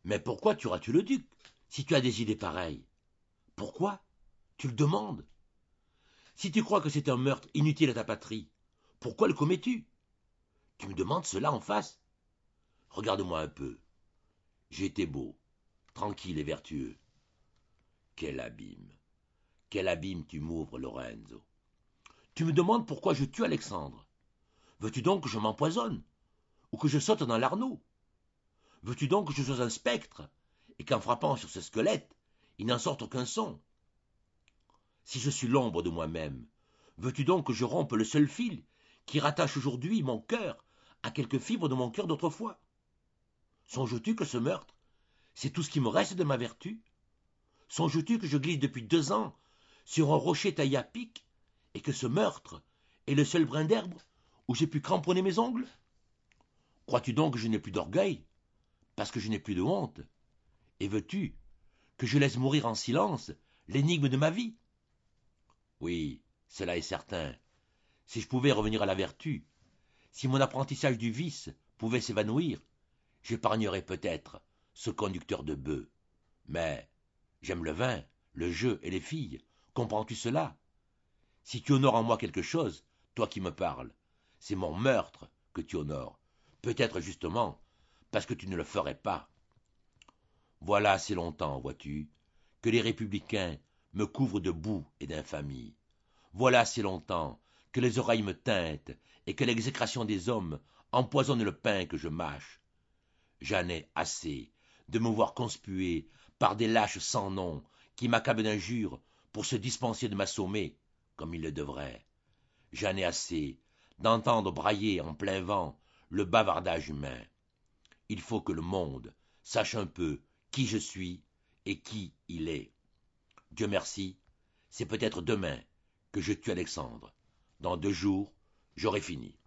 Mais pourquoi tueras-tu le duc, si tu as des idées pareilles? Pourquoi? Tu le demandes? Si tu crois que c'est un meurtre inutile à ta patrie, pourquoi le commets-tu? Tu me demandes cela en face? Regarde-moi un peu. J'ai été beau, tranquille et vertueux. Quel abîme! Quel abîme tu m'ouvres, Lorenzo! Tu me demandes pourquoi je tue Alexandre. Veux-tu donc que je m'empoisonne? Ou que je saute dans l'Arno? Veux-tu donc que je sois un spectre, et qu'en frappant sur ce squelette, il n'en sorte aucun son? Si je suis l'ombre de moi-même, veux-tu donc que je rompe le seul fil qui rattache aujourd'hui mon cœur à quelques fibres de mon cœur d'autrefois? Songes-tu que ce meurtre, c'est tout ce qui me reste de ma vertu? Songes-tu que je glisse depuis 2 ans sur un rocher taillé à pic, et que ce meurtre est le seul brin d'herbe où j'ai pu cramponner mes ongles? Crois-tu donc que je n'ai plus d'orgueil, parce que je n'ai plus de honte? Et veux-tu que je laisse mourir en silence l'énigme de ma vie? Oui, cela est certain. Si je pouvais revenir à la vertu, si mon apprentissage du vice pouvait s'évanouir, j'épargnerais peut-être ce conducteur de bœufs. Mais j'aime le vin, le jeu et les filles. Comprends-tu cela? Si tu honores en moi quelque chose, toi qui me parles, c'est mon meurtre que tu honores. Peut-être justement parce que tu ne le ferais pas. Voilà assez longtemps, vois-tu, que les républicains me couvrent de boue et d'infamie. Voilà assez longtemps que les oreilles me teintent et que l'exécration des hommes empoisonne le pain que je mâche. J'en ai assez de me voir conspué par des lâches sans nom qui m'accablent d'injures pour se dispenser de m'assommer comme ils le devraient. J'en ai assez d'entendre brailler en plein vent le bavardage humain. Il faut que le monde sache un peu qui je suis et qui il est. Dieu merci, c'est peut-être demain que je tue Alexandre. Dans 2 jours, j'aurai fini.